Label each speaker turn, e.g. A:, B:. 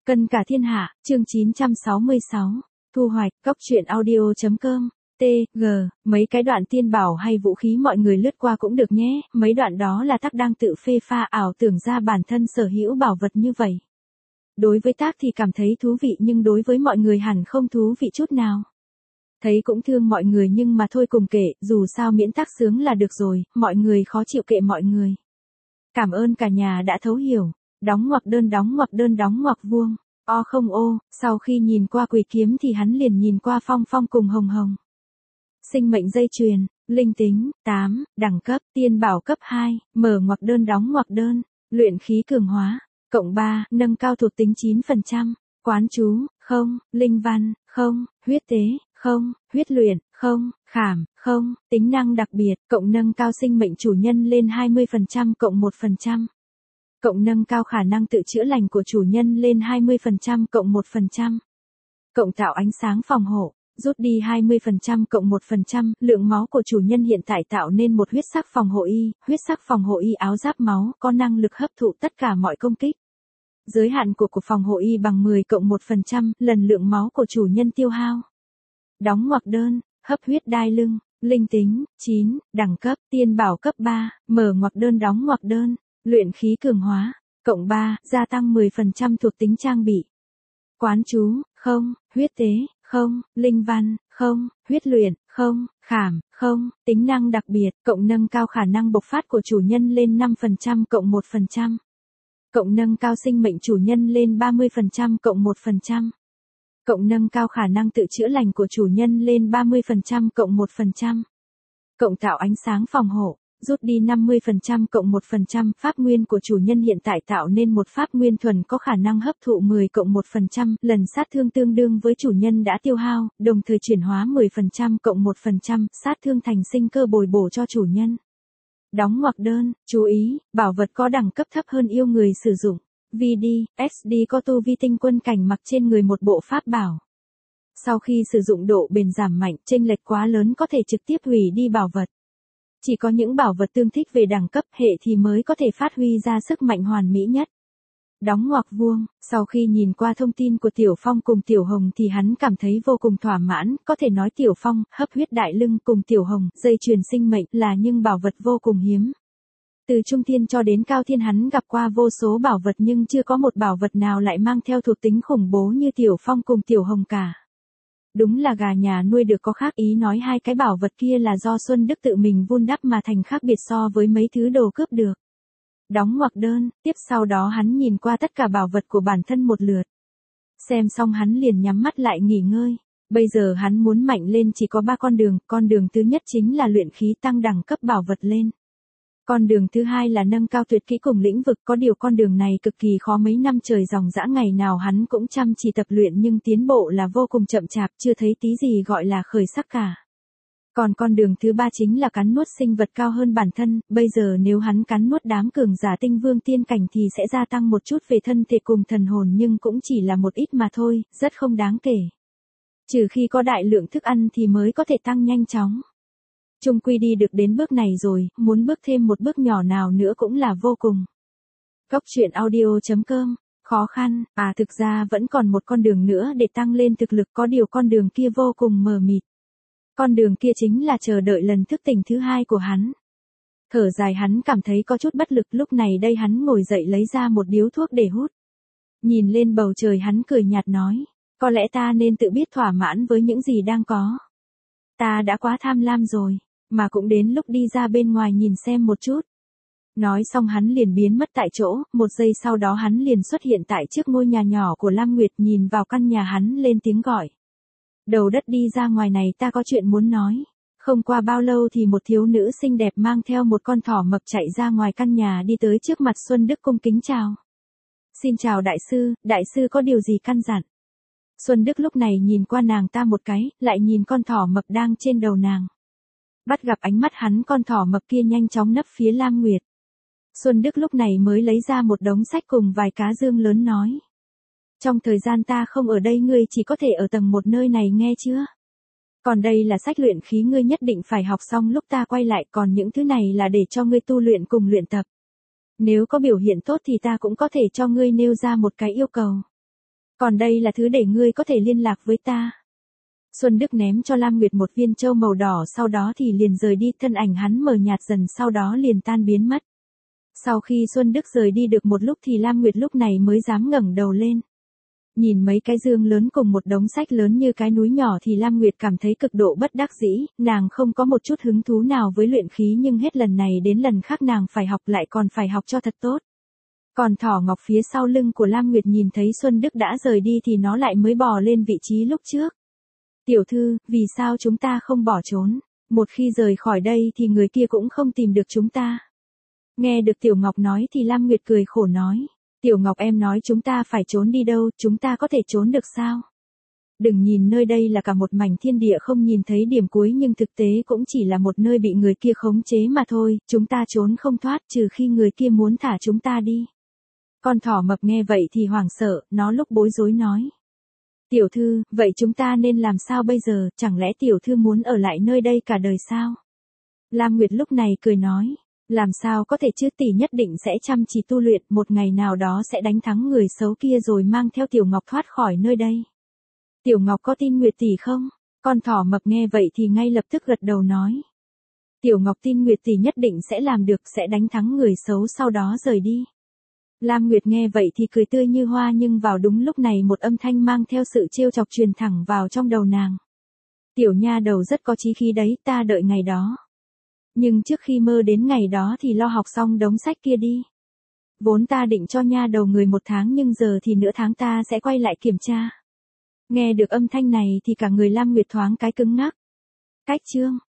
A: Cân cả thiên hạ, chương 966. Thu hoạch, cóc truyện audio.com. T.G. Mấy cái đoạn tiên bảo hay vũ khí mọi người lướt qua cũng được nhé, mấy đoạn đó là Tắc đang tự phê pha ảo tưởng ra bản thân sở hữu bảo vật như vậy. Đối với Tắc thì cảm thấy thú vị nhưng đối với mọi người hẳn không thú vị chút nào. Thấy cũng thương mọi người nhưng mà thôi cùng kệ, dù sao miễn Tắc sướng là được rồi, mọi người khó chịu kệ mọi người. Cảm ơn cả nhà đã thấu hiểu. Đóng ngoặc đơn đóng ngoặc đơn đóng ngoặc vuông. O không ô, sau khi nhìn qua quỷ kiếm thì hắn liền nhìn qua phong phong cùng hồng hồng. Sinh mệnh dây chuyền, linh tính, 8, đẳng cấp, tiên bảo cấp 2, mở ngoặc đơn đóng ngoặc đơn, luyện khí cường hóa, cộng 3, nâng cao thuộc tính 9%, quán chú, không, linh văn, không, huyết tế, không, huyết luyện, không, khảm, không, tính năng đặc biệt, cộng nâng cao sinh mệnh chủ nhân lên 20% cộng 1%. Cộng nâng cao khả năng tự chữa lành của chủ nhân lên 20% cộng 1%. Cộng tạo ánh sáng phòng hộ, rút đi 20% cộng 1%, lượng máu của chủ nhân hiện tại tạo nên một huyết sắc phòng hộ y, huyết sắc phòng hộ y áo giáp máu, có năng lực hấp thụ tất cả mọi công kích. Giới hạn của phòng hộ y bằng 10 cộng 1% lần lượng máu của chủ nhân tiêu hao. Đóng ngoặc đơn, hấp huyết đai lưng, linh tính, 9, đẳng cấp, tiên bảo cấp 3, mở ngoặc đơn đóng ngoặc đơn. Luyện khí cường hóa, cộng 3, gia tăng 10% thuộc tính trang bị. Quán chú, không, huyết tế, không, linh văn, không, huyết luyện, không, khảm, không, tính năng đặc biệt, cộng nâng cao khả năng bộc phát của chủ nhân lên 5% cộng 1%. Cộng nâng cao sinh mệnh chủ nhân lên 30% cộng 1%. Cộng nâng cao khả năng tự chữa lành của chủ nhân lên 30% cộng 1%. Cộng tạo ánh sáng phòng hộ. Rút đi 50% cộng 1%, pháp nguyên của chủ nhân hiện tại tạo nên một pháp nguyên thuần có khả năng hấp thụ 10 cộng 1%, lần sát thương tương đương với chủ nhân đã tiêu hao, đồng thời chuyển hóa 10% cộng 1%, sát thương thành sinh cơ bồi bổ cho chủ nhân. Đóng ngoặc đơn, chú ý, bảo vật có đẳng cấp thấp hơn yêu người sử dụng. VD, SD có tu vi tinh quân cảnh mặc trên người một bộ pháp bảo. Sau khi sử dụng độ bền giảm mạnh, chênh lệch quá lớn có thể trực tiếp hủy đi bảo vật. Chỉ có những bảo vật tương thích về đẳng cấp hệ thì mới có thể phát huy ra sức mạnh hoàn mỹ nhất. Đóng ngoặc vuông, sau khi nhìn qua thông tin của Tiểu Phong cùng Tiểu Hồng thì hắn cảm thấy vô cùng thỏa mãn, có thể nói Tiểu Phong, hấp huyết đại lưng cùng Tiểu Hồng, dây chuyền sinh mệnh là những bảo vật vô cùng hiếm. Từ trung thiên cho đến cao thiên hắn gặp qua vô số bảo vật nhưng chưa có một bảo vật nào lại mang theo thuộc tính khủng bố như Tiểu Phong cùng Tiểu Hồng cả. Đúng là gà nhà nuôi được có khác, ý nói hai cái bảo vật kia là do Xuân Đức tự mình vun đắp mà thành khác biệt so với mấy thứ đồ cướp được. Đóng ngoặc đơn, tiếp sau đó hắn nhìn qua tất cả bảo vật của bản thân một lượt. Xem xong hắn liền nhắm mắt lại nghỉ ngơi. Bây giờ hắn muốn mạnh lên chỉ có 3 con đường thứ nhất chính là luyện khí tăng đẳng cấp bảo vật lên. Con đường thứ hai là nâng cao tuyệt kỹ cùng lĩnh vực, có điều con đường này cực kỳ khó, mấy năm trời dòng dã ngày nào hắn cũng chăm chỉ tập luyện nhưng tiến bộ là vô cùng chậm chạp, chưa thấy tí gì gọi là khởi sắc cả. Còn con đường thứ ba chính là cắn nuốt sinh vật cao hơn bản thân, bây giờ nếu hắn cắn nuốt đám cường giả tinh vương tiên cảnh thì sẽ gia tăng một chút về thân thể cùng thần hồn nhưng cũng chỉ là một ít mà thôi, rất không đáng kể. Trừ khi có đại lượng thức ăn thì mới có thể tăng nhanh chóng. Chung quy đi được đến bước này rồi, muốn bước thêm một bước nhỏ nào nữa cũng là vô cùng. Cóc truyện audio.com, khó khăn, thực ra vẫn còn một con đường nữa để tăng lên thực lực, có điều con đường kia vô cùng mờ mịt. Con đường kia chính là chờ đợi lần thức tỉnh thứ hai của hắn. Thở dài hắn cảm thấy có chút bất lực, lúc này đây hắn ngồi dậy lấy ra một điếu thuốc để hút. Nhìn lên bầu trời hắn cười nhạt nói, có lẽ ta nên tự biết thỏa mãn với những gì đang có. Ta đã quá tham lam rồi. Mà cũng đến lúc đi ra bên ngoài nhìn xem một chút. Nói xong hắn liền biến mất tại chỗ, một giây sau đó hắn liền xuất hiện tại trước ngôi nhà nhỏ của Lam Nguyệt, nhìn vào căn nhà hắn lên tiếng gọi. Đầu đất đi ra ngoài này, ta có chuyện muốn nói. Không qua bao lâu thì một thiếu nữ xinh đẹp mang theo một con thỏ mập chạy ra ngoài căn nhà đi tới trước mặt Xuân Đức cung kính chào. Xin chào đại sư có điều gì căn dặn? Xuân Đức lúc này nhìn qua nàng ta một cái, lại nhìn con thỏ mập đang trên đầu nàng. Bắt gặp ánh mắt hắn, con thỏ mập kia nhanh chóng nấp phía Lam Nguyệt. Xuân Đức lúc này mới lấy ra một đống sách cùng vài cá dương lớn nói. Trong thời gian ta không ở đây ngươi chỉ có thể ở tầng 1 nơi này nghe chưa? Còn đây là sách luyện khí, ngươi nhất định phải học xong lúc ta quay lại, còn những thứ này là để cho ngươi tu luyện cùng luyện tập. Nếu có biểu hiện tốt thì ta cũng có thể cho ngươi nêu ra một cái yêu cầu. Còn đây là thứ để ngươi có thể liên lạc với ta. Xuân Đức ném cho Lam Nguyệt một viên châu màu đỏ, sau đó thì liền rời đi, thân ảnh hắn mờ nhạt dần sau đó liền tan biến mất. Sau khi Xuân Đức rời đi được một lúc thì Lam Nguyệt lúc này mới dám ngẩng đầu lên. Nhìn mấy cái dương lớn cùng một đống sách lớn như cái núi nhỏ thì Lam Nguyệt cảm thấy cực độ bất đắc dĩ, nàng không có một chút hứng thú nào với luyện khí nhưng hết lần này đến lần khác nàng phải học, lại còn phải học cho thật tốt. Còn thỏ ngọc phía sau lưng của Lam Nguyệt nhìn thấy Xuân Đức đã rời đi thì nó lại mới bò lên vị trí lúc trước. Tiểu thư, vì sao chúng ta không bỏ trốn? Một khi rời khỏi đây thì người kia cũng không tìm được chúng ta. Nghe được Tiểu Ngọc nói thì Lam Nguyệt cười khổ nói. Tiểu Ngọc em nói chúng ta phải trốn đi đâu, chúng ta có thể trốn được sao? Đừng nhìn nơi đây là cả một mảnh thiên địa không nhìn thấy điểm cuối nhưng thực tế cũng chỉ là một nơi bị người kia khống chế mà thôi, chúng ta trốn không thoát trừ khi người kia muốn thả chúng ta đi. Con thỏ mập nghe vậy thì hoảng sợ, nó lúc bối rối nói. Tiểu thư, vậy chúng ta nên làm sao bây giờ, chẳng lẽ tiểu thư muốn ở lại nơi đây cả đời sao? Lam Nguyệt lúc này cười nói. Làm sao có thể chứ, tỷ nhất định sẽ chăm chỉ tu luyện, một ngày nào đó sẽ đánh thắng người xấu kia rồi mang theo Tiểu Ngọc thoát khỏi nơi đây. Tiểu Ngọc có tin Nguyệt tỷ không? Con thỏ mập nghe vậy thì ngay lập tức gật đầu nói. Tiểu Ngọc tin Nguyệt tỷ nhất định sẽ làm được, sẽ đánh thắng người xấu sau đó rời đi. Lam Nguyệt nghe vậy thì cười tươi như hoa nhưng vào đúng lúc này một âm thanh mang theo sự trêu chọc truyền thẳng vào trong đầu nàng. Tiểu nha đầu rất có chí khí đấy, ta đợi ngày đó. Nhưng trước khi mơ đến ngày đó thì lo học xong đống sách kia đi. Vốn ta định cho nha đầu người 1 tháng nhưng giờ thì nửa tháng ta sẽ quay lại kiểm tra. Nghe được âm thanh này thì cả người Lam Nguyệt thoáng cái cứng ngắc. Cách chương